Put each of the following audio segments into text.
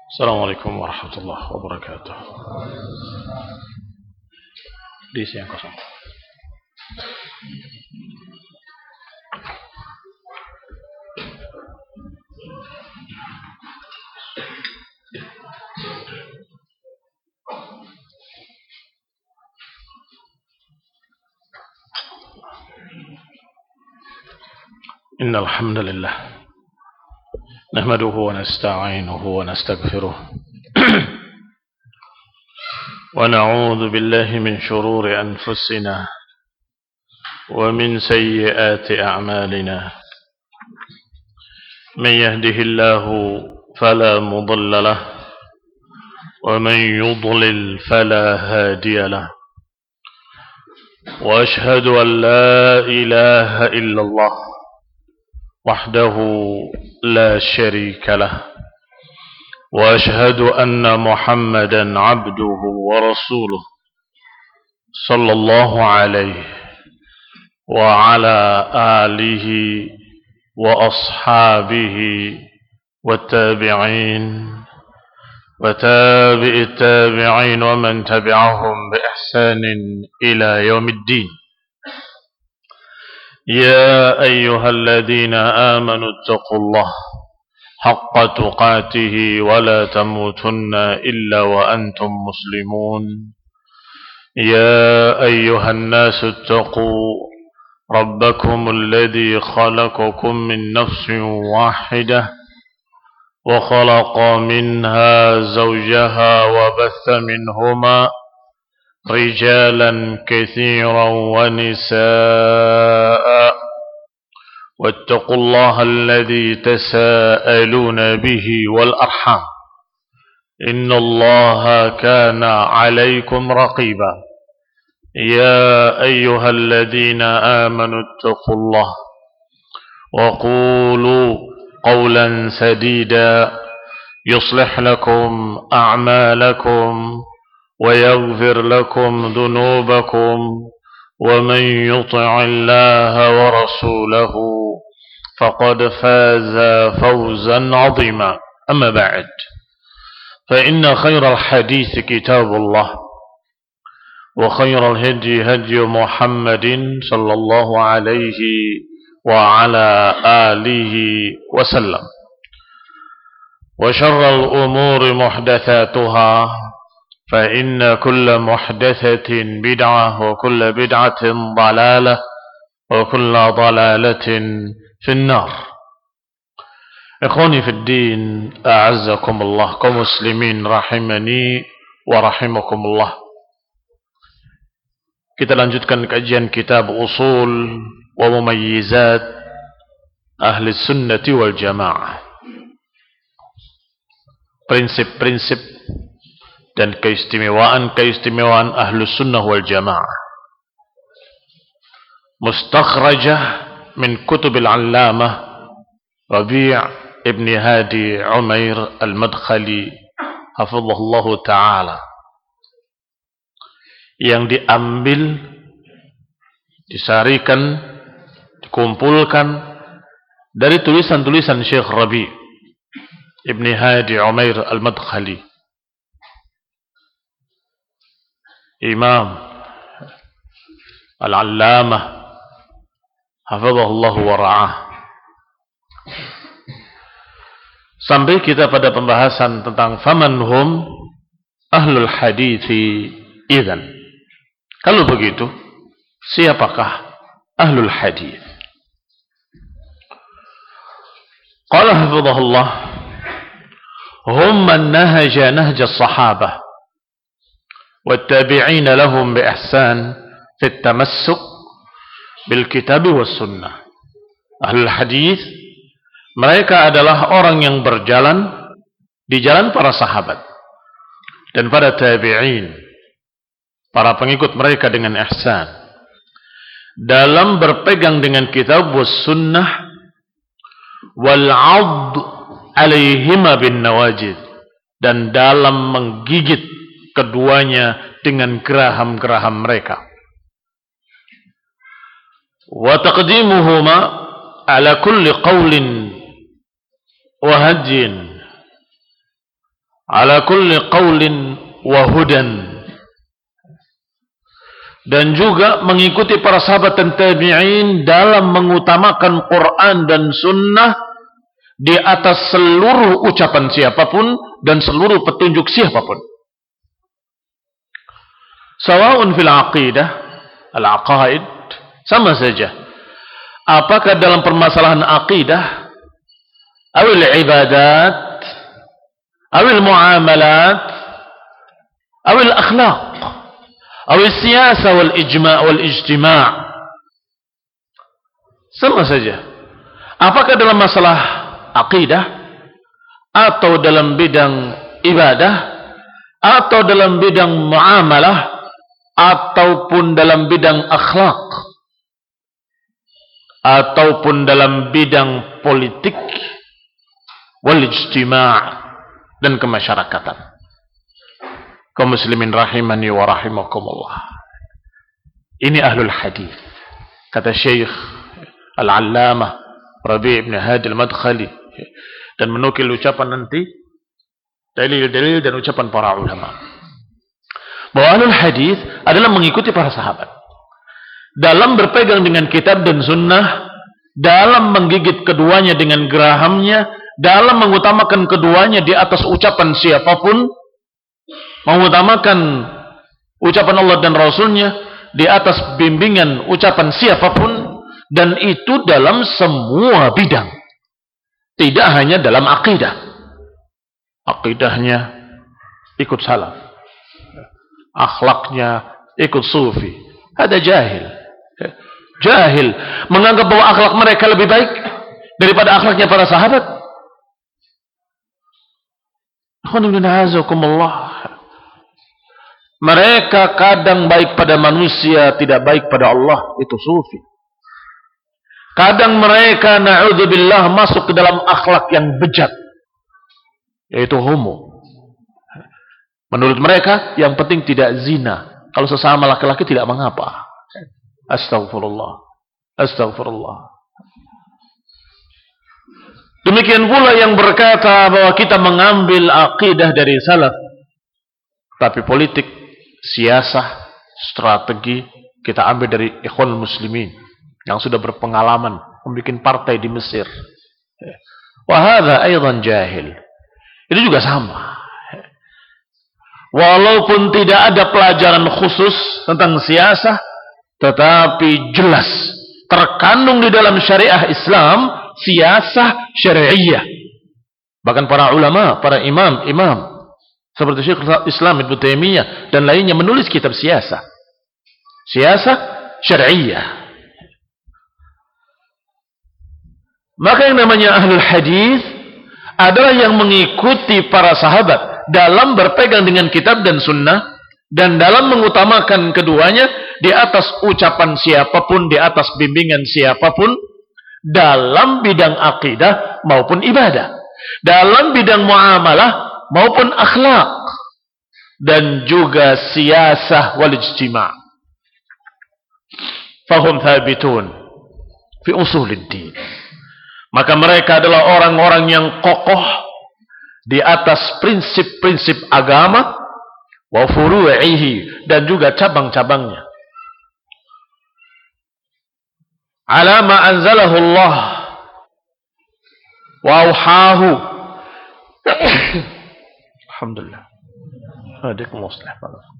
Assalamualaikum warahmatullahi wabarakatuh. Diisi yang kosong. Innal hamdalillah nahmaduhu wa nasta'inuhu wa nastaghfiruh wa na'udzu billahi min shururi anfusina wa min sayyiati a'malina man yahdihillahu fala mudilla lahu wa man yudlil fala hadiya lahu wa ashhadu an la ilaha illallah وحده لا شريك له وأشهد أن محمدا عبده ورسوله صلى الله عليه وعلى آله وأصحابه والتابعين وتابع التابعين ومن تبعهم بإحسان إلى يوم الدين. يا أيها الذين آمنوا اتقوا الله حق تقاته ولا تموتن إلا وأنتم مسلمون. يا أيها الناس اتقوا ربكم الذي خلقكم من نفس واحدة وخلق منها زوجها وبث منهما رجالا كثيرا ونساء واتقوا الله الذي تساءلون به والأرحام إن الله كان عليكم رقيبا. يا أيها الذين آمنوا اتقوا الله وقولوا قولا سديدا يصلح لكم أعمالكم ويغفر لكم ذنوبكم ومن يطع الله ورسوله فقد فاز فوزا عظيما. أما بعد فإن خير الحديث كتاب الله وخير الهدي هدي محمد صلى الله عليه وعلى آله وسلم وشر الأمور محدثاتها فإن كل محدثة بدعة وكل بدعة ضلالة وكل ضلالة في النار. إخواني في الدين أعزكم الله كمسلمين rahimani wa rahimakumullah. Kita lanjutkan kajian kitab Usul wa Mumayyizat Ahli Sunnati wal Jamaah. Prinsip-prinsip dan keistimewaan Ahlus Sunnah wal Jamaah. Mustakhrajah min kutubil Allamah Rabi' ibn Hadi Umair al-Madkhali hafizahullahu ta'ala, yang diambil, disarikan, dikumpulkan dari tulisan-tulisan Syekh Rabi' ibn Hadi Umair al-Madkhali, Imam Al-Allamah hafizahullahu wa ra'ah. Sampai kita pada pembahasan tentang faman hum ahlul hadithi idzan. Kalau begitu, siapakah ahlul hadith? Qala hafizahullah, hum man nahaja nahja as-sahabah والتابعين لهم بإحسان في التمسك بالكتاب والسنة. Ahlul hadis, mereka adalah orang yang berjalan di jalan para sahabat dan para tabi'in, para pengikut mereka dengan ihsan, dalam berpegang dengan kitab was sunnah wal 'add 'alaihima bin nawajid, dan dalam menggigit keduanya dengan geraham-geraham mereka. Wa taqdimuhuma ala kulli qawlin wa hadyin ala kulli qaulin wa hudan, dan juga mengikuti para sahabat dan tabi'in dalam mengutamakan Quran dan sunnah di atas seluruh ucapan siapapun dan seluruh petunjuk siapapun. Sawa'un fil aqidah, al-aqaid, sama saja. Apakah dalam permasalahan aqidah, awil ibadat, awil muamalat, awil akhlaq, awil siyasa wal ijma' wal ijtima'. Sama saja. Apakah dalam masalah aqidah, atau dalam bidang ibadah, atau dalam bidang muamalah, ataupun dalam bidang akhlak, ataupun dalam bidang politik wal ijtima' dan kemasyarakatan. Kaum muslimin rahimani wa rahimakumullah. Ini ahlul hadis. Kata Syekh Al-Allamah Rabi' ibn Hadi Al-Madkhali, dan menukil ucapan nanti dalil-dalil dan ucapan para ulama, bahwa ahlul hadis adalah mengikuti para sahabat dalam berpegang dengan kitab dan sunnah, dalam menggigit keduanya dengan gerahamnya, dalam mengutamakan keduanya di atas ucapan siapapun, mengutamakan ucapan Allah dan Rasulnya di atas bimbingan ucapan siapapun, dan itu dalam semua bidang, tidak hanya dalam akidah. Akidahnya ikut salaf, akhlaknya ikut sufi. Ada jahil menganggap bahwa akhlak mereka lebih baik daripada akhlaknya para sahabat. Mereka kadang baik pada manusia, tidak baik pada Allah. Itu sufi. Kadang mereka na'udzubillah masuk ke dalam akhlak yang bejat, yaitu homo. Menurut mereka yang penting tidak zina. Kalau sesama laki-laki tidak mengapa. Astagfirullah. Astagfirullah. Demikian pula yang berkata bahwa kita mengambil akidah dari salaf, tapi politik, siasah, strategi kita ambil dari ikhwan muslimin yang sudah berpengalaman membuat partai di Mesir. Wa hadza aidan jahil. Ini juga sama. Walaupun tidak ada pelajaran khusus tentang siasah, tetapi jelas terkandung di dalam syariah Islam siasah syariah. Bahkan para ulama, para imam seperti Syekh Islam Ibnu Taimiyah dan lainnya menulis kitab siasah. Siasah syariah. Maka yang namanya ahlul hadis adalah yang mengikuti para sahabat dalam berpegang dengan kitab dan sunnah, dan dalam mengutamakan keduanya di atas ucapan siapapun, di atas bimbingan siapapun, dalam bidang akidah maupun ibadah, dalam bidang muamalah maupun akhlak, dan juga siyasah wal ijtima'. Fahum thabitun fi usuluddin. Maka mereka adalah orang-orang yang kokoh di atas prinsip-prinsip agama, wa furu'ihi, dan juga cabang-cabangnya. Ala ma anzalahu Allah wa auhahu. Alhamdulillah. Hadikum muslim.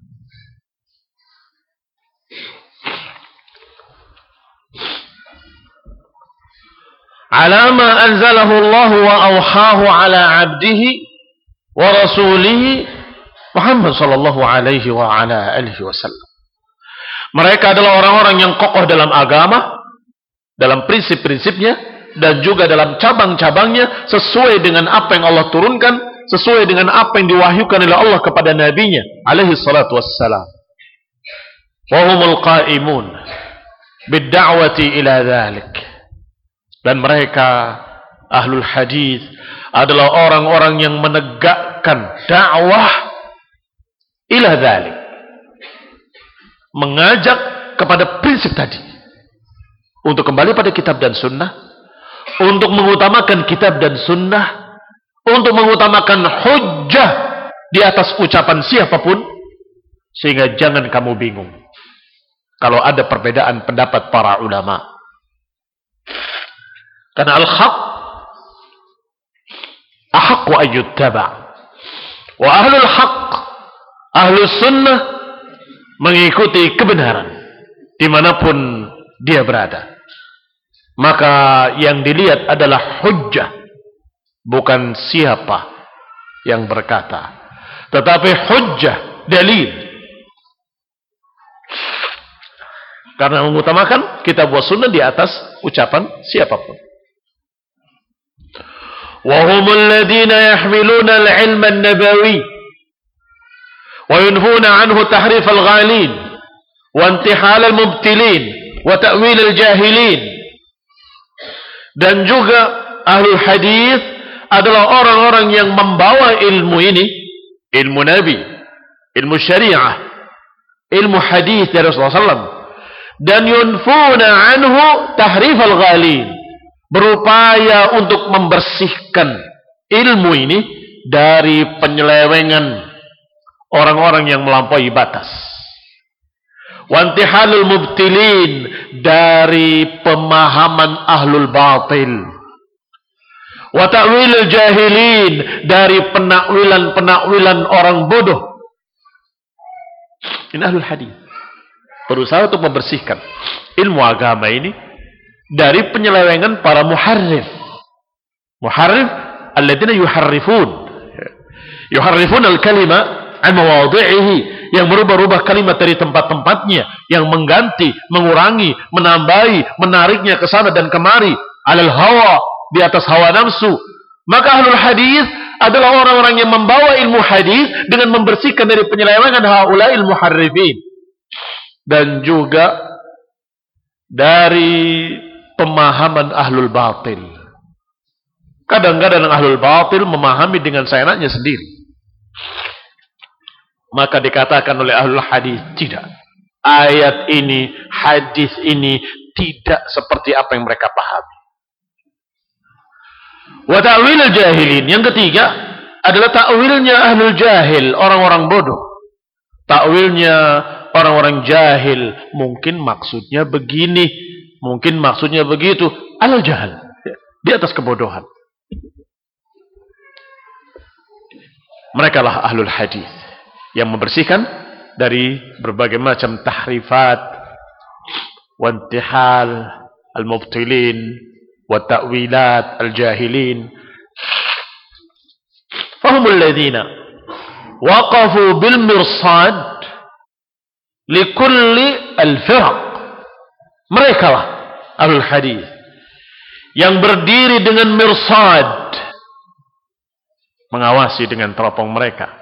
Ala ma anzalahu Allah wa auhahu ala abdihi wa rasulihi Muhammad sallallahu alaihi wa ala alihi wasallam. Mereka adalah orang-orang yang kokoh dalam agama, dalam prinsip-prinsipnya, dan juga dalam cabang-cabangnya, sesuai dengan apa yang Allah turunkan, sesuai dengan apa yang diwahyukan oleh Allah kepada nabinya alaihi salatu wassalam. Wa humul qaimun bid-da'wati ila dzalik. Dan mereka ahlul hadis adalah orang-orang yang menegakkan dakwah ila dzalik, mengajak kepada prinsip tadi, untuk kembali pada kitab dan sunnah, untuk mengutamakan kitab dan sunnah, untuk mengutamakan hujjah di atas ucapan siapapun, sehingga jangan kamu bingung kalau ada perbedaan pendapat para ulama. Karena al-haq ahaqqu an yuttaba'. Wa ahlul haq, ahlus sunnah, mengikuti kebenaran dimanapun dia berada. Maka yang dilihat adalah hujjah, bukan siapa yang berkata, tetapi hujjah, dalil. Karena mengutamakan kitab wa sunnah di atas ucapan siapapun. Wa humul ladzina yahmiluna al-'ilma an-nabawi wa yunfuna 'anhu tahrif al-ghalin wa intihal al-mubtilin wa ta'wil al-jahilin. Dan juga ahlul hadis adalah orang-orang yang membawa ilmu ini, ilmu Nabi, ilmu syariah, ilmu hadis dari Rasulullah SAW, dan yunfuna anhu tahrif al-ghalin, berupaya untuk membersihkan ilmu ini dari penyelewengan orang-orang yang melampaui batas, wantihalul mubtilin, dari pemahaman ahlul batil, wa ta'wilul jahilin, dari penakwilan orang bodoh. Ini ahlul hadis berusaha untuk membersihkan ilmu agama ini dari penyelewengan para muharrif. Muharrif alladzina yuharrifun al-kalima an mawadhi'ihi, yang merubah-rubah kalimat dari tempat-tempatnya, yang mengganti, mengurangi, menambahi, menariknya ke sana dan kemari, alal hawa, di atas hawa nafsu. Maka ahlul hadis adalah orang-orang yang membawa ilmu hadis dengan membersihkan dari penyelewengan haula'il muharrifin, dan juga dari pemahaman ahlul batil. Kadang-kadang ahlul batil memahami dengan seenaknya sendiri. Maka dikatakan oleh ahlul hadis, tidak, ayat ini, hadis ini tidak seperti apa yang mereka pahami. Wa ta'wil jahilin, yang ketiga adalah ta'wilnya ahlul jahil, orang-orang bodoh. Ta'wilnya orang-orang jahil, mungkin maksudnya begini, mungkin maksudnya begitu, alal jahal, di atas kebodohan. Mereka lah ahlul hadis yang membersihkan dari berbagai macam tahrifat, wantihal al-mubtilin, wa ta'wilat al-jahilin. Fahumul ladzina waqafu bil mirsad likulli al-firaq. Mereka lah ahlul hadis yang berdiri dengan mirsad, mengawasi dengan teropong mereka,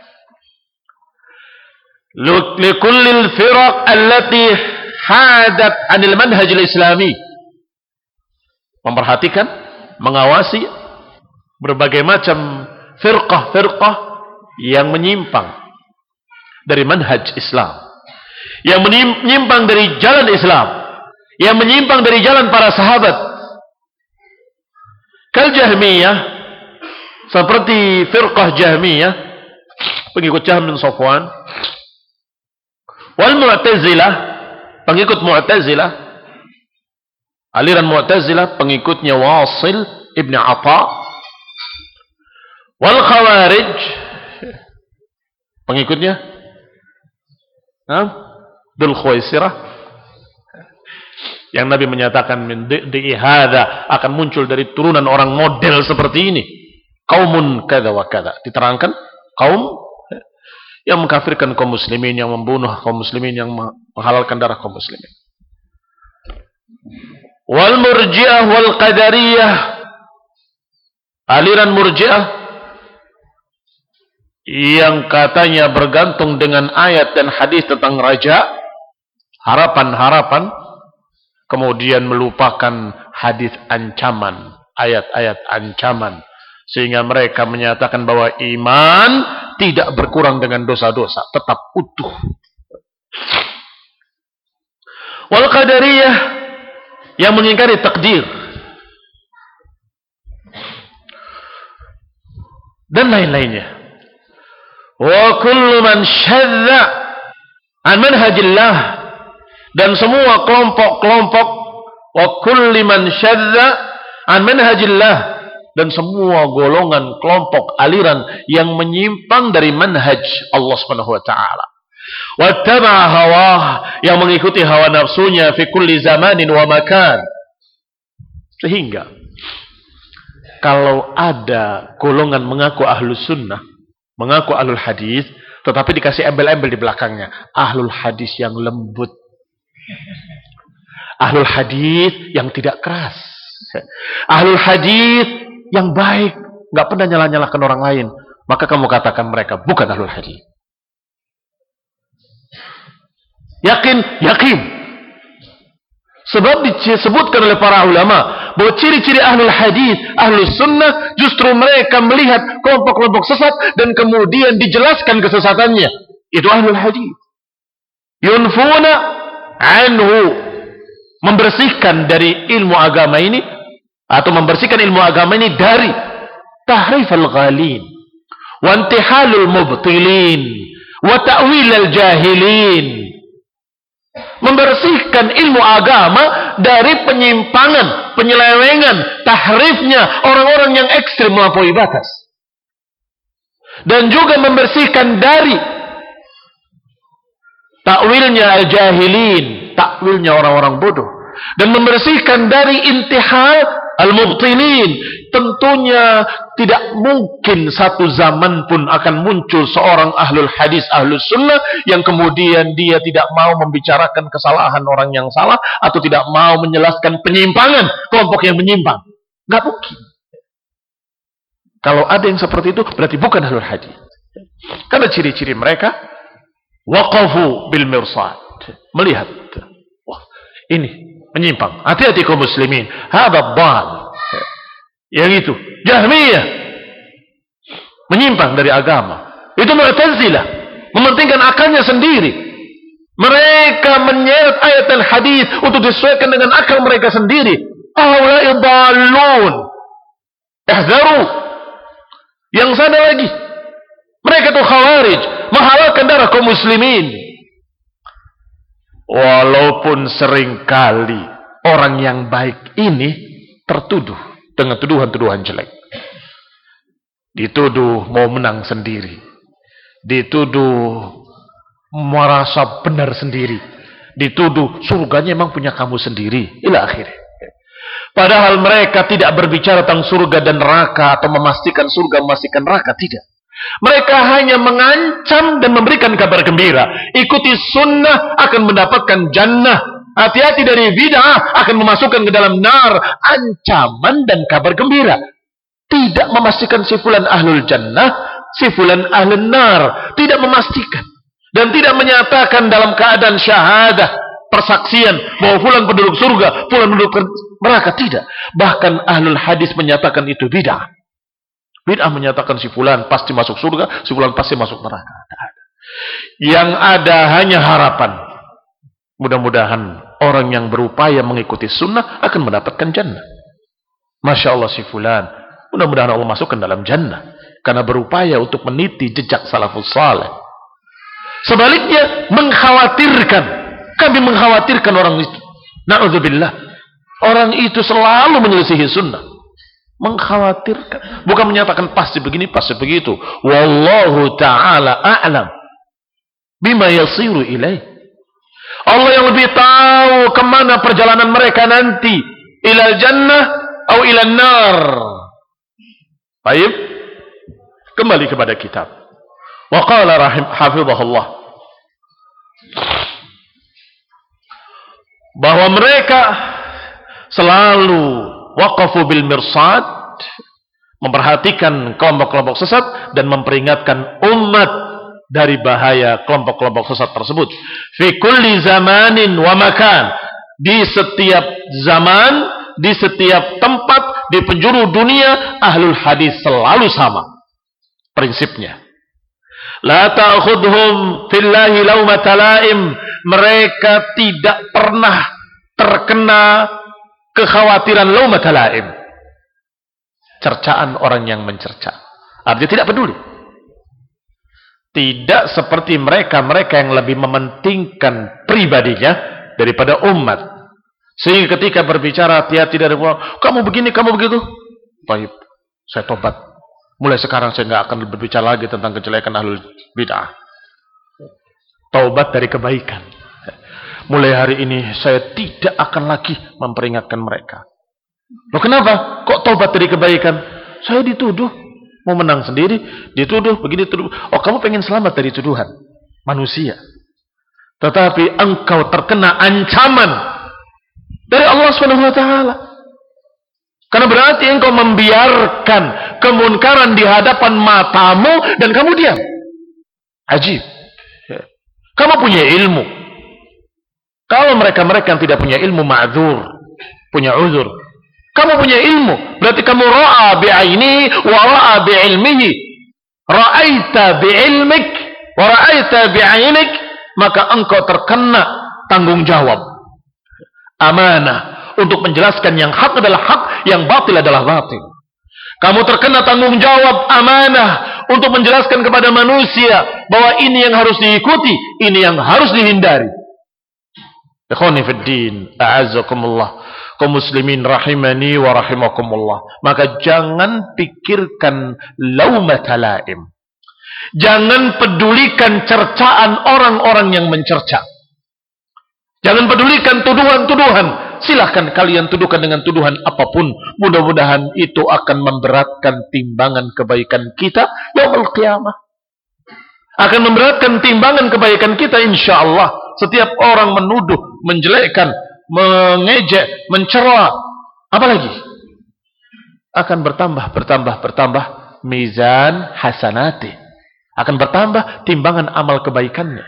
likulli al-firaq allati hadat 'anil manhaj al-islami, memperhatikan, mengawasi berbagai macam firqah-firqah yang menyimpang dari manhaj Islam, yang menyimpang dari jalan Islam, yang menyimpang dari jalan para sahabat. Kal Jahmiyah, seperti firqah Jahmiyah, pengikut Jahm bin Safwan. Wal Mu'tazilah, pengikut Mu'tazilah, aliran Mu'tazilah, pengikutnya Wasil ibn Atha. Wal Khawarij, pengikutnya Dzul Khuwaisirah, yang Nabi menyatakan min di hadza, akan muncul dari turunan orang model seperti ini, kaumun kada wa kada. Diterangkan kaum yang mengkafirkan kaum muslimin, yang membunuh kaum muslimin, yang menghalalkan darah kaum muslimin. Wal Murji'ah wal Qadariyah, aliran Murji'ah yang katanya bergantung dengan ayat dan hadis tentang raja, harapan-harapan, kemudian melupakan hadis ancaman, ayat-ayat ancaman, sehingga mereka menyatakan bahwa iman tidak berkurang dengan dosa-dosa, tetap utuh. Wal Qadariyah yang mengingkari takdir, dan lain-lainnya. wa kullu man syadza an manhajillah, dan semua kelompok-kelompok, wa kullu man syadza an manhajillah, dan semua golongan, kelompok, aliran yang menyimpang dari manhaj Allah Subhanahu wa taala. Wattaba'a hawah, yang mengikuti hawa nafsunya fi kulli zamanin wa makan. Sehingga kalau ada golongan mengaku ahlus sunnah, mengaku ahlul hadis, tetapi dikasih embel-embel di belakangnya, ahlul hadis yang lembut, ahlul hadis yang tidak keras, ahlul hadis yang baik, nggak pernah nyalah-nyalahkan orang lain, maka kamu katakan mereka bukan ahlul hadis. Yakin? Sebab disebutkan oleh para ulama bahwa ciri-ciri ahlul hadis, ahlus sunnah, justru mereka melihat kelompok-kelompok sesat dan kemudian dijelaskan kesesatannya. Itu ahlul hadis. Yunfuna anhu, membersihkan dari ilmu agama ini, atau membersihkan ilmu agama ini dari tahrif al-ghalin, wa intihalul mubtilin, wa ta'wil al-jahilin. Membersihkan ilmu agama dari penyimpangan, penyelewengan, tahrifnya orang-orang yang ekstrim melampaui batas. Dan juga membersihkan dari takwilnya al-jahilin, takwilnya orang-orang bodoh. Dan membersihkan dari intihal al-mubtilin. Tentunya tidak mungkin satu zaman pun akan muncul seorang ahlul hadis, ahlus sunnah, yang kemudian dia tidak mau membicarakan kesalahan orang yang salah, atau tidak mau menjelaskan penyimpangan kelompok yang menyimpang. Nggak mungkin. Kalau ada yang seperti itu, berarti bukan ahlul hadis. Karena ciri-ciri mereka waqafu bil mirsad, melihat, wah, ini menyimpang, hati-hati kaum muslimin, hadza dhal. Yang itu Jahmiyah, menyimpang dari agama. Itu Mu'tazilah, mementingkan akalnya sendiri. Mereka menyeret ayat dan hadis untuk disesuaikan dengan akal mereka sendiri. Haula'i dhalun, ihzaru. Yang sana lagi, mereka itu khawarij, menghalalkan darah kaum muslimin. Walaupun seringkali orang yang baik ini tertuduh dengan tuduhan-tuduhan jelek. Dituduh mau menang sendiri, dituduh merasa benar sendiri, dituduh surganya emang punya kamu sendiri, ila akhirnya. Padahal mereka tidak berbicara tentang surga dan neraka, atau memastikan surga, memastikan neraka, tidak. Mereka hanya mengancam dan memberikan kabar gembira. Ikuti sunnah akan mendapatkan jannah. Hati-hati dari bid'ah akan memasukkan ke dalam nar. Ancaman dan kabar gembira. Tidak memastikan si fulan ahlul jannah, si fulan ahlul nar. Tidak memastikan. Dan tidak menyatakan dalam keadaan syahadah, persaksian, bahwa fulan penduduk surga, fulan penduduk neraka. Tidak. Bahkan ahlul hadis menyatakan itu bid'ah. Bid'ah menyatakan si fulan pasti masuk surga, si fulan pasti masuk neraka. Yang ada hanya harapan. Mudah-mudahan orang yang berupaya mengikuti sunnah akan mendapatkan jannah. Masya Allah si fulan, mudah-mudahan Allah masukkan dalam jannah, karena berupaya untuk meniti jejak salafus saleh. Sebaliknya mengkhawatirkan, kami mengkhawatirkan orang itu. Na'udzubillah, orang itu selalu menyelisihi sunnah. Mengkhawatirkan, bukan menyatakan pasti begini, pasti begitu. Wallahu ta'ala a'lam bima yasiru ilaih. Allah yang lebih tahu kemana perjalanan mereka nanti, ilal jannah atau ilal nar. Baik, kembali kepada kitab. Wa qala hafizahullah, bahwa mereka selalu waqafu bil mirsad, memperhatikan kelompok-kelompok sesat dan memperingatkan umat dari bahaya kelompok-kelompok sesat tersebut. Fi kulli zamanin wa makan, di setiap zaman, di setiap tempat, di penjuru dunia, ahlul hadis selalu sama prinsipnya. La ta'khudhum fillahi laumata laim, mereka tidak pernah terkena kekhawatiran laumata laim, cercaan orang yang mencerca. Artinya tidak peduli. tidak seperti mereka yang lebih mementingkan pribadinya daripada umat. Sehingga ketika berbicara hati-hati dari kamu begini, kamu begitu. Baik, saya tobat. Mulai sekarang saya nggak akan berbicara lagi tentang kejelekan ahlul bid'ah. Taubat dari kebaikan. Mulai hari ini saya tidak akan lagi memperingatkan mereka. Loh kenapa? Kok taubat dari kebaikan? Saya dituduh. Mau menang sendiri, dituduh, begini tuduh. Oh, kamu pengen selamat dari tuduhan manusia. Tetapi engkau terkena ancaman dari Allah SWT. Karena berarti engkau membiarkan kemunkaran di hadapan matamu dan kamu diam. Ajib. Kamu punya ilmu. Kalau mereka-mereka yang tidak punya ilmu ma'dzur, punya uzur. Kamu punya ilmu, berarti kamu ra'a bi'aini wa ra'a bi'ilmihi. Ra'aita bi'ilmik wa ra'aita bi'ainik, maka engkau terkena tanggung jawab. Amanah untuk menjelaskan yang hak adalah hak, yang batil adalah batil. Kamu terkena tanggung jawab amanah untuk menjelaskan kepada manusia bahwa ini yang harus diikuti, ini yang harus dihindari. Ikhwani fid din, a'azzakumullah. Kaum muslimin rahimani wa rahimakumullah. Maka jangan pikirkan laumata laim. Jangan pedulikan cercaan orang-orang yang mencerca. Jangan pedulikan tuduhan-tuduhan. Silahkan kalian tuduhkan dengan tuduhan apapun. Mudah-mudahan itu akan memberatkan timbangan kebaikan kita yaumul qiyamah. Akan memberatkan timbangan kebaikan kita insyaallah. Setiap orang menuduh, menjelekkan, mengejek, mencela, apalagi akan bertambah mizan hasanati, akan bertambah timbangan amal kebaikannya.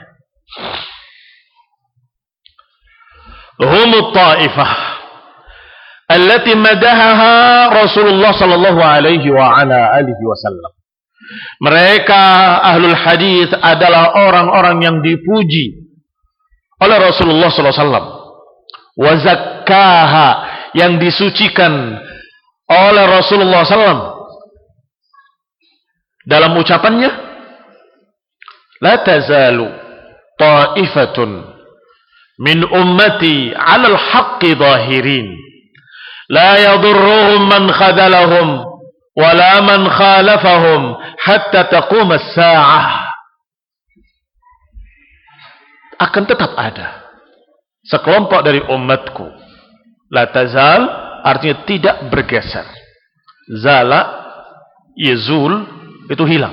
Humut ta'ifah allati madahaha Rasulullah sallallahu alaihi wa ala alihi wasallam. Mereka ahlul hadis adalah orang-orang yang dipuji oleh Rasulullah sallallahu alaihi wasallam. Wa zakkaha, yang disucikan oleh Rasulullah SAW dalam ucapannya, la tazalu ta'ifatun min ummati 'alal haqqi zahirin la yadurruhum man khadalahum wala man khalafahum hatta taqum as-sa'ah. Akan tetap ada sekelompok dari umatku. La tazal artinya tidak bergeser. Zala, yazul, itu hilang.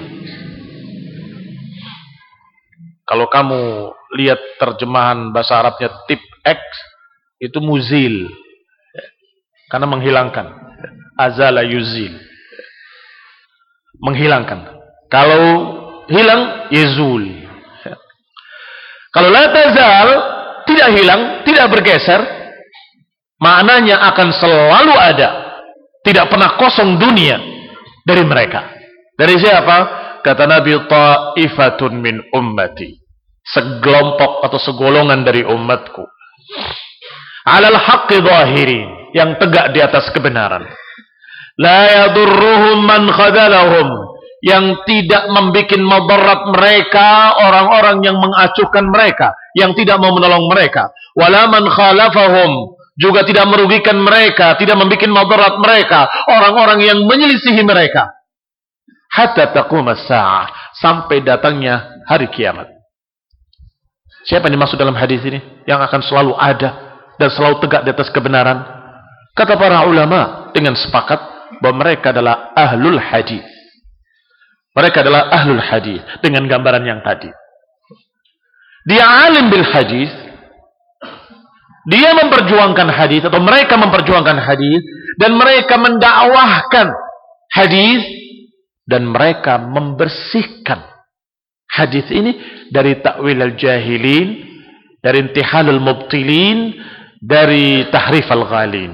Kalau kamu lihat terjemahan bahasa Arabnya tip X, itu muzil. Karena menghilangkan. Azala yuzil. Menghilangkan. Kalau hilang, yazul. Kalau la tazal, tidak hilang, tidak bergeser, maknanya akan selalu ada, tidak pernah kosong dunia dari mereka. Dari siapa? Kata Nabi, ta'ifatun min ummati, segelompok atau segolongan dari umatku, 'alal haqqi zahirin, yang tegak di atas kebenaran, la yadurruhum man khadalahum, yang tidak membuat madarat mereka orang-orang yang mengacuhkan mereka, yang tidak mau menolong mereka, wala man khalafahum, juga tidak merugikan mereka, tidak membuat madarat mereka orang-orang yang menyelisihi mereka, hatta taqumas sa'ah, sampai datangnya hari kiamat. Siapa yang dimaksud dalam hadis ini? Yang akan selalu ada dan selalu tegak di atas kebenaran. Kata para ulama dengan sepakat bahwa mereka adalah ahlul hadis. Mereka adalah ahlul hadis dengan gambaran yang tadi. Dia alim bil hadis, dia memperjuangkan hadis atau mereka memperjuangkan hadis, dan mereka mendakwahkan hadis, dan mereka membersihkan hadis ini dari ta'wil al-jahilin, dari intihal al-mubtilin, dari tahrif al-ghalin.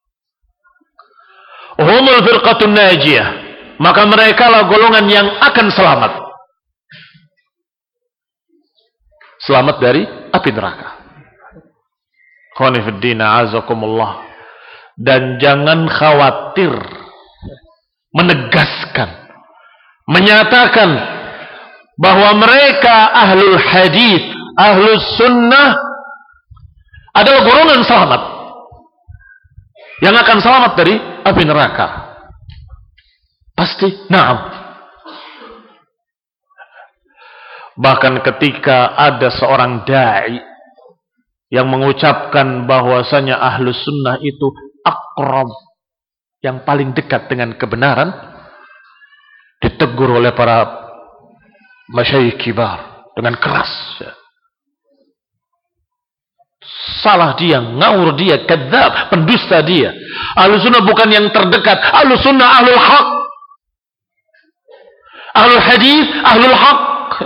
Humul firqatun najiyah, maka mereka lah golongan yang akan selamat. Selamat dari api neraka. Khonifuddina azakumullah. Dan jangan khawatir, menegaskan, menyatakan bahwa mereka ahlul hadis, ahlus sunnah adalah golongan selamat yang akan selamat dari api neraka. Pasti, na'am. Bahkan ketika ada seorang da'i yang mengucapkan bahwasanya ahlus sunnah itu aqrab, yang paling dekat dengan kebenaran, ditegur oleh para masyayikh kibar dengan keras. Salah dia, ngawur dia, kadzab, pendusta dia. Ahlus sunnah bukan yang terdekat. Ahlus sunnah ahlul haq, ahlul hadis, ahlul haq.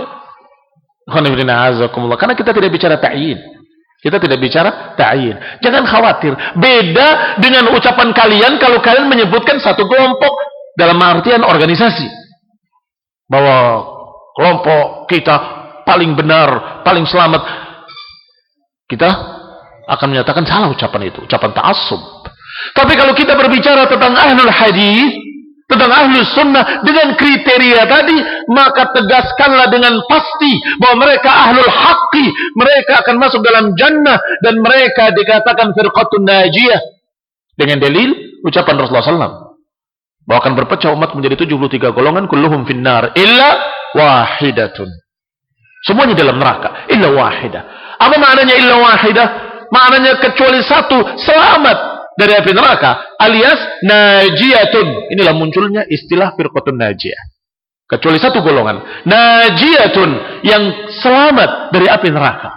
Karena kita tidak bicara ta'yin. Kita tidak bicara ta'yin. Jangan khawatir. Beda dengan ucapan kalian kalau kalian menyebutkan satu kelompok dalam artian organisasi. Bahwa kelompok kita paling benar, paling selamat. Kita akan menyatakan salah ucapan itu, ucapan ta'assub. Tapi kalau kita berbicara tentang ahlul hadis, tentang ahlus sunnah dengan kriteria tadi, maka tegaskanlah dengan pasti bahwa mereka ahlul haqqi, mereka akan masuk dalam jannah, dan mereka dikatakan firqatun najiyah dengan dalil ucapan Rasulullah SAW bahwa akan berpecah umat menjadi 73 golongan, kulluhum finnar illa wahidatun. Semuanya dalam neraka illa wahidah. Apa maknanya illa wahidah? Maknanya kecuali satu selamat dari api neraka, alias najiyatun. Inilah munculnya istilah firqatun najiyah. Kecuali satu golongan, najiyatun, yang selamat dari api neraka.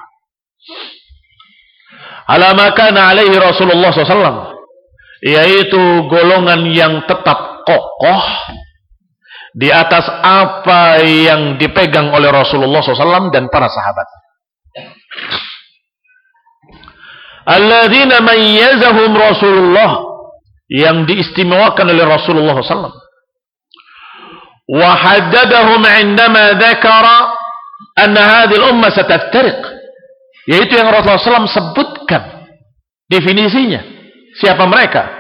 Ala ma kana alaihi Rasulullah SAW, yaitu golongan yang tetap kokoh di atas apa yang dipegang oleh Rasulullah SAW dan para sahabat. Alladzina mayyazahum Rasulullah, yang diistimewakan oleh Rasulullah SAW. Wa haddadahum indama dzakara anna hadhihi al-ummah sataftariq, yaitu yang Rasulullah SAW sebutkan definisinya. Siapa mereka?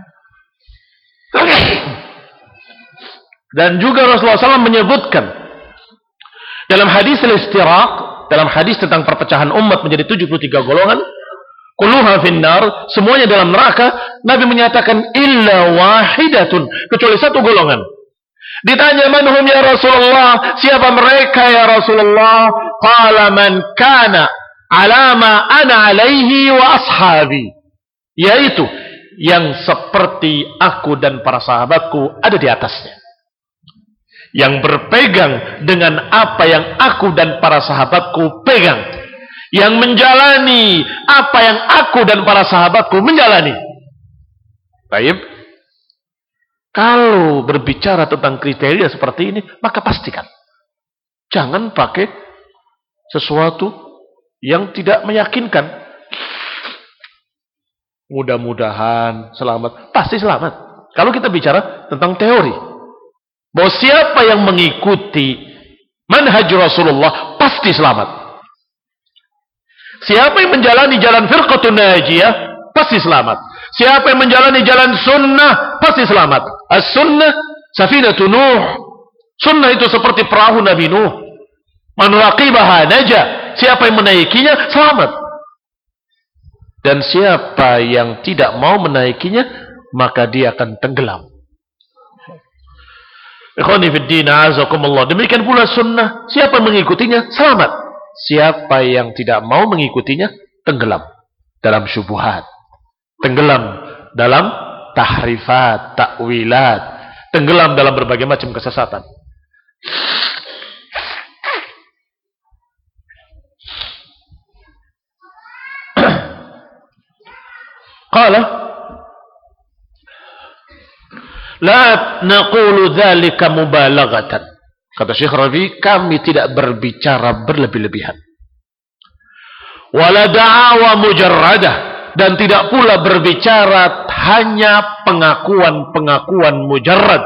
Dan juga Rasulullah SAW menyebutkan dalam hadis al-istiraq, dalam hadis tentang perpecahan umat menjadi 73 golongan, kulluha finnar, semuanya dalam neraka. Nabi menyatakan illa wahidatun, kecuali satu golongan. Ditanya, manhum ya Rasulullah, siapa mereka ya Rasulullah? Qala man kana ala ma ana alaihi wa ashabi, yaitu yang seperti aku dan para sahabatku ada di atasnya, yang berpegang dengan apa yang aku dan para sahabatku pegang, yang menjalani apa yang aku dan para sahabatku menjalani. Baik. Kalau berbicara tentang kriteria seperti ini, maka pastikan jangan pakai sesuatu yang tidak meyakinkan. Mudah-mudahan selamat, pasti selamat. Kalau kita bicara tentang teori, bahwa siapa yang mengikuti manhaj Rasulullah pasti selamat. Siapa yang menjalani jalan firqatun najiyah pasti selamat. Siapa yang menjalani jalan sunnah pasti selamat. As-sunnah safinatun Nuh. Sunnah itu seperti perahu Nabi Nuh. Man raqibaha naja. Siapa yang menaikinya selamat. Dan siapa yang tidak mau menaikinya, maka dia akan tenggelam. Ikhwani fid din, a'azakumullah. Demikian pula sunnah, siapa yang mengikutinya selamat. Siapa yang tidak mau mengikutinya tenggelam dalam syubhat, tenggelam dalam tahrifat, takwilat, tenggelam dalam berbagai macam kesesatan. Qala la naqulu dzalika mubalaghatan. Kata Syekh Rabi, kami tidak berbicara berlebih-lebihan. Wala da'awa mujarradah, dan tidak pula berbicara hanya pengakuan-pengakuan mujarrad.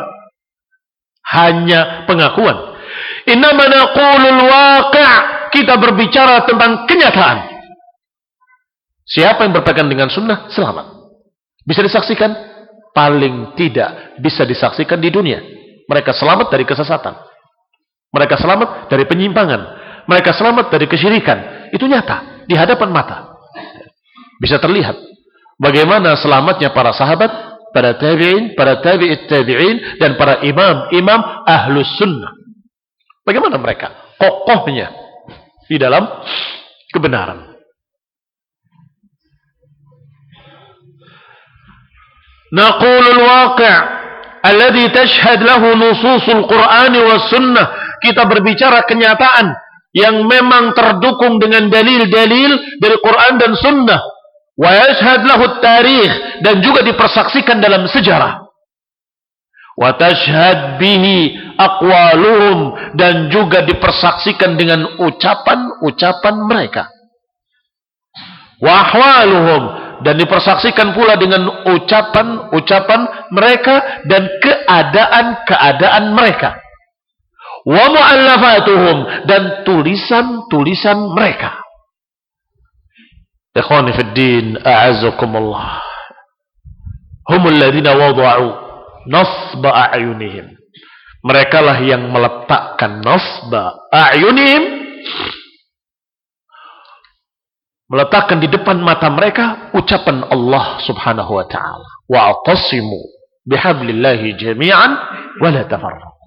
Hanya pengakuan. Innama naqulul waqi', kita berbicara tentang kenyataan. Siapa yang berpegang dengan sunnah selamat. Bisa disaksikan? Paling tidak bisa disaksikan di dunia. Mereka selamat dari kesesatan. Mereka selamat dari penyimpangan. Mereka selamat dari kesyirikan. Itu nyata di hadapan mata. Bisa terlihat bagaimana selamatnya para sahabat, para tabi'in, para tabi'it tabi'in, dan para imam-imam ahlus sunnah. Bagaimana mereka kokohnya di dalam kebenaran. Naqulul waqi' alladhi tashhad lahu nususul Qur'ani was sunnah. Kita berbicara kenyataan yang memang terdukung dengan dalil-dalil dari Quran dan sunnah. Wa yashhad lahu tarikh, dan juga dipersaksikan dalam sejarah. Wa tashhad bihi aqwaluhum, dan juga dipersaksikan dengan ucapan-ucapan mereka. Wa ahwaluhum, dan dipersaksikan pula dengan ucapan-ucapan mereka dan keadaan-keadaan mereka. Wa mu'allafatuhum, dan tulisan-tulisan mereka. Ikhwani fid din, a'azzakumullah. Humul ladzina wada'u nasba a'yunihim. Mereka lah yang meletakkan nasba a'yunihim, meletakkan di depan mata mereka ucapan Allah Subhanahu wa ta'ala. Wa'tasimu bihablillahi jami'an wa la tafarraqu.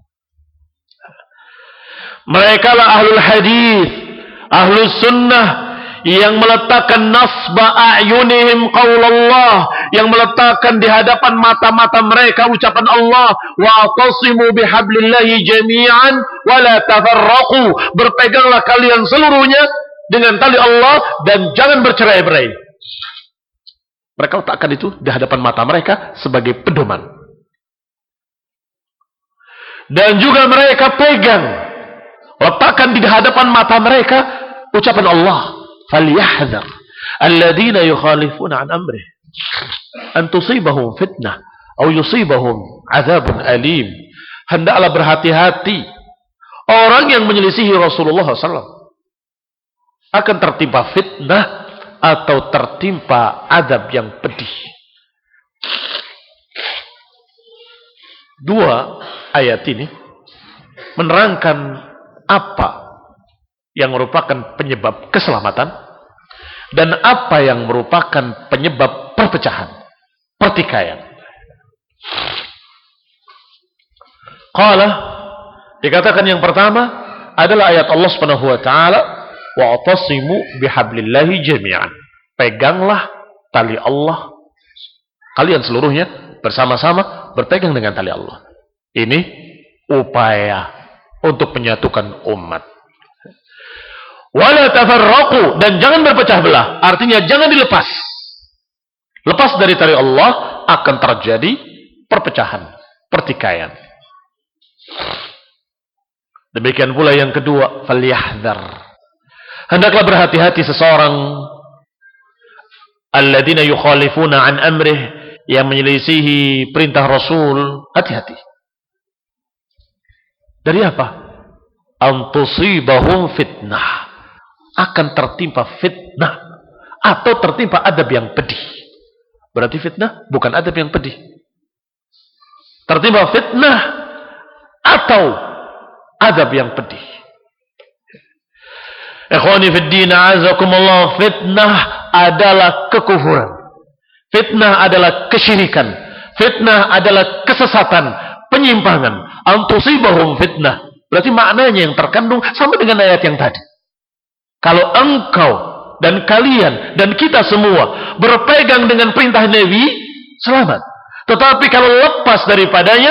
Mereka lah ahlul hadis, ahlus sunnah, yang meletakkan nasba a'yunihim qaulallah, yang meletakkan di hadapan mata-mata mereka ucapan Allah. Wa'tasimu bihablillahi jami'an wa la tafarraqu. Berpeganglah kalian seluruhnya dengan tali Allah dan jangan bercerai-berai. Mereka letakkan itu di hadapan mata mereka sebagai pedoman. Dan juga mereka pegang, letakkan di hadapan mata mereka ucapan Allah. Falyahdhar alladhina yukhalifuna an amrih an tusibahum fitnah atau yusibahum adzabun alim. Hendaklah berhati-hati orang yang menyelisihi Rasulullah SAW akan tertimpa fitnah atau tertimpa azab yang pedih. Dua ayat ini menerangkan apa yang merupakan penyebab keselamatan dan apa yang merupakan penyebab perpecahan, pertikaian. Qala, dikatakan yang pertama adalah ayat Allah Subhanahu wa taala, wa'tasimu bihablillahi jami'an. Peganglah tali Allah, kalian seluruhnya bersama-sama berpegang dengan tali Allah. Ini upaya untuk menyatukan umat. Wala tafarraqu, dan jangan berpecah belah. Artinya jangan dilepas. Lepas dari tali Allah akan terjadi perpecahan, pertikaian. Demikian pula yang kedua, falyahdhar. Hendaklah berhati-hati seseorang alladzina yukhalifuna an amrih, yang menyelisihi perintah Rasul. Hati-hati. Dari apa? An tusibahum fitnah. Akan tertimpa fitnah atau tertimpa adab yang pedih. Berarti fitnah bukan adab yang pedih. Tertimpa fitnah atau adab yang pedih. Ikhwani fid din, a'azakumullah. Fitnah adalah kekufuran. Fitnah adalah kesyirikan. Fitnah adalah kesesatan, penyimpangan. Antusibahum fitnah. Berarti maknanya yang terkandung sama dengan ayat yang tadi. Kalau engkau dan kalian dan kita semua berpegang dengan perintah Nabi, selamat. Tetapi kalau lepas daripadanya,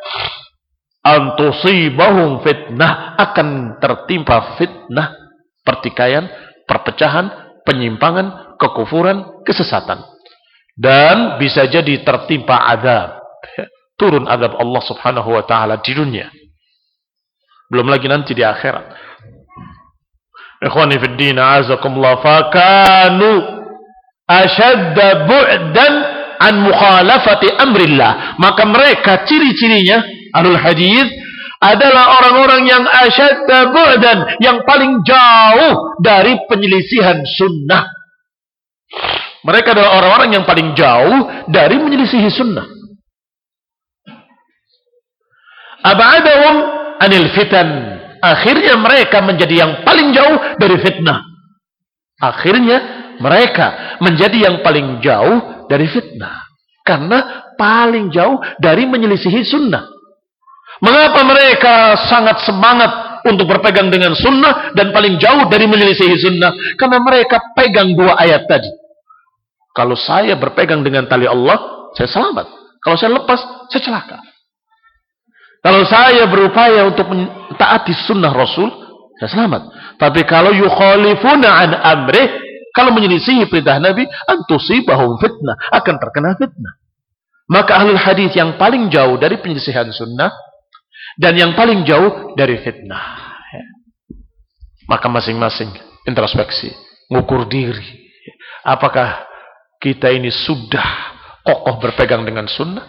antusibahum fitnah, akan tertimpa fitnah, pertikaian, perpecahan, penyimpangan, kekufuran, kesesatan. Dan bisa jadi tertimpa azab. Turun azab Allah Subhanahu wa ta'ala di dunia. Belum lagi nanti di akhirat. Ikhwani fid din, a'azakumullah. Fakanu ashadda bu'dan an mukhalafati amrillah. Maka mereka ciri-cirinya ahlul hadis adalah orang-orang yang ashadda bu'dan, yang paling jauh dari penyelisihan sunnah. Mereka adalah orang-orang yang paling jauh dari menyelisihi sunnah. Ab'adahum anil fitan, akhirnya mereka menjadi yang paling jauh dari fitnah. Akhirnya mereka menjadi yang paling jauh dari fitnah. Karena paling jauh dari menyelisihi sunnah. Mengapa mereka sangat semangat untuk berpegang dengan sunnah dan paling jauh dari menyelisihi sunnah? Karena mereka pegang dua ayat tadi. Kalau saya berpegang dengan tali Allah, saya selamat. Kalau saya lepas, saya celaka. Kalau saya berupaya untuk mentaati sunnah Rasul, saya selamat. Tapi kalau yukhalifuna an amrih, kalau menyelisihi perintah Nabi, antusibahum fitnah, akan terkena fitnah. Maka ahlul hadis yang paling jauh dari penyelisihan sunnah dan yang paling jauh dari fitnah. Maka masing-masing introspeksi, ngukur diri. Apakah kita ini sudah kokoh berpegang dengan sunnah?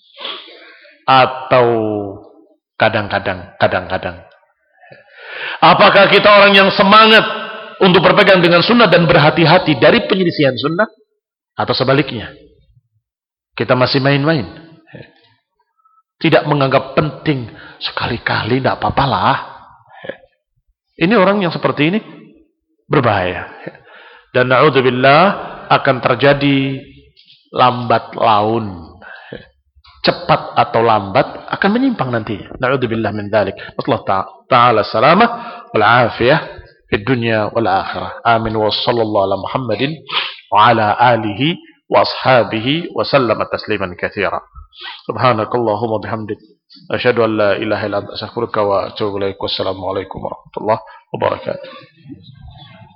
Atau kadang-kadang. Apakah kita orang yang semangat untuk berpegang dengan sunnah dan berhati-hati dari penyelisihan sunnah? Atau sebaliknya, kita masih main-main, tidak menganggap penting, sekali-kali tidak apa-apalah. Ini orang yang seperti ini berbahaya. Dan na'udzubillah akan terjadi lambat laun. Cepat atau lambat akan menyimpang nantinya. Na'udzubillah min dzalik. Allah Ta'ala salamah wal afiyah fid dunya wal akhirah. Amin wa sallallahu ala Muhammadin wa ala alihi wa ashabihi wa sallama tasliman katsira. Subhanakallahumma bihamdik asyhadu an la ilaha illa anta astaghfiruka wa atubu ilaik. Wassalamu alaikum warahmatullahi wabarakatuh.